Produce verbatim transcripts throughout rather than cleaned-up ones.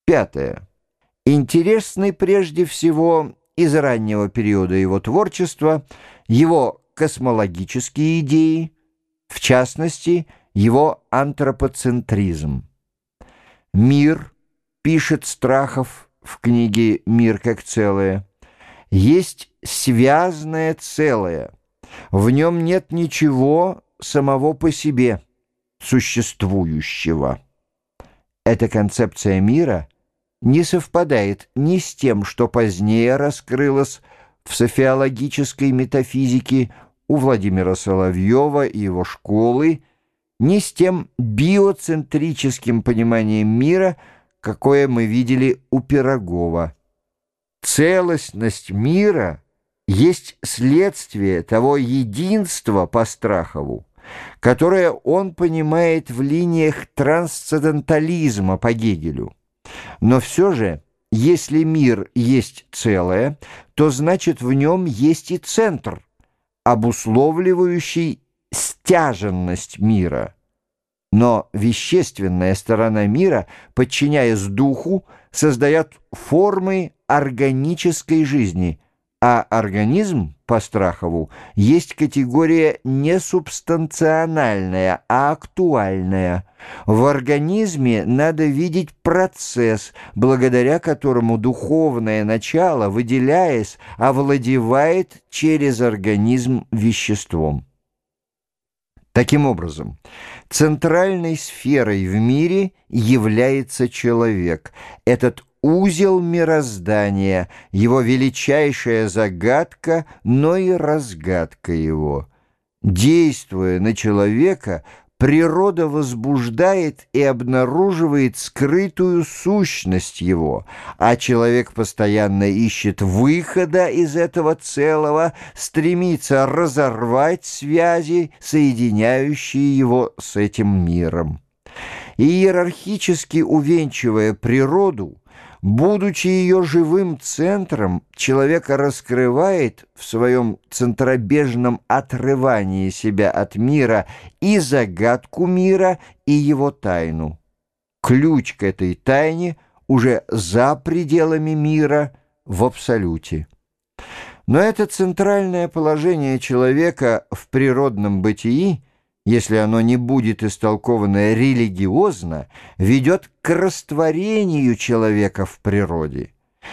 Пятое. Интересны прежде всего из раннего периода его творчества его космологические идеи, в частности, его антропоцентризм. «Мир», пишет Страхов в книге «Мир как целое», есть связное целое, в нем нет ничего самого по себе существующего. Эта концепция мира не совпадает ни с тем, что позднее раскрылось в софиологической метафизике у Владимира Соловьева и его школы, ни с тем биоцентрическим пониманием мира, какое мы видели у Пирогова. Целостность мира есть следствие того единства по Страхову, которое он понимает в линиях трансцендентализма по Гегелю. Но все же, если мир есть целое, то значит в нем есть и центр, обусловливающий стяженность мира. Но вещественная сторона мира, подчиняясь духу, создает формы органической жизни, а организм, по Страхову, есть категория не субстанциональная, а актуальная. В организме надо видеть процесс, благодаря которому духовное начало, выделяясь, овладевает через организм веществом. Таким образом, центральной сферой в мире является человек, этот узел мироздания, его величайшая загадка, но и разгадка его. Действуя на человека, природа возбуждает и обнаруживает скрытую сущность его, а человек постоянно ищет выхода из этого целого, стремится разорвать связи, соединяющие его с этим миром. Иерархически увенчивая природу, будучи ее живым центром, человека раскрывает в своем центробежном отрывании себя от мира и загадку мира, и его тайну. Ключ к этой тайне уже за пределами мира, в абсолюте. Но это центральное положение человека в природном бытии, если оно не будет истолковано религиозно, ведет к растворению человека в природе.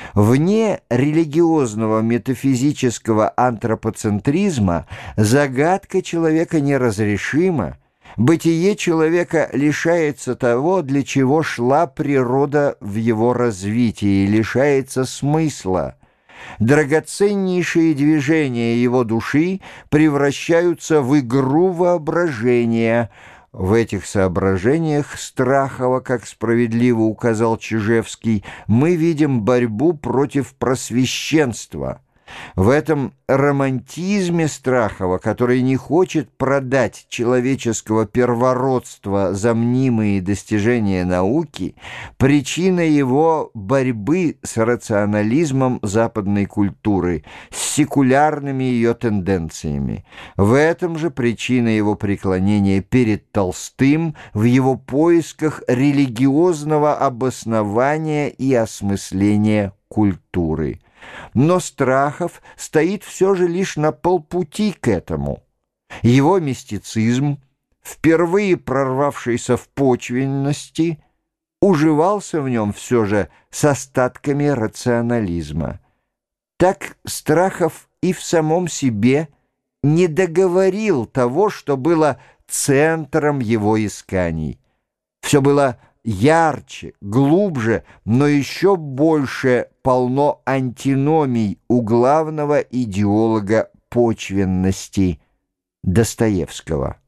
Вне религиозного метафизического антропоцентризма загадка человека неразрешима, бытие человека лишается того, для чего шла природа в его развитии, лишается смысла. Драгоценнейшие движения его души превращаются в игру воображения. В этих соображениях Страхова, как справедливо указал Чижевский, мы видим борьбу против просвещенства. В этом романтизме Страхова, который не хочет продать человеческого первородства за мнимые достижения науки, причина его борьбы с рационализмом западной культуры, с секулярными ее тенденциями. В этом же причина его преклонения перед Толстым в его поисках религиозного обоснования и осмысления культуры. Но Страхов стоит все же лишь на полпути к этому. Его мистицизм, впервые прорвавшийся в почвенности, уживался в нем все же с остатками рационализма. Так Страхов и в самом себе не договорил того, что было центром его исканий. Все было ярче, глубже, но еще больше полно антиномий у главного идеолога почвенности Достоевского.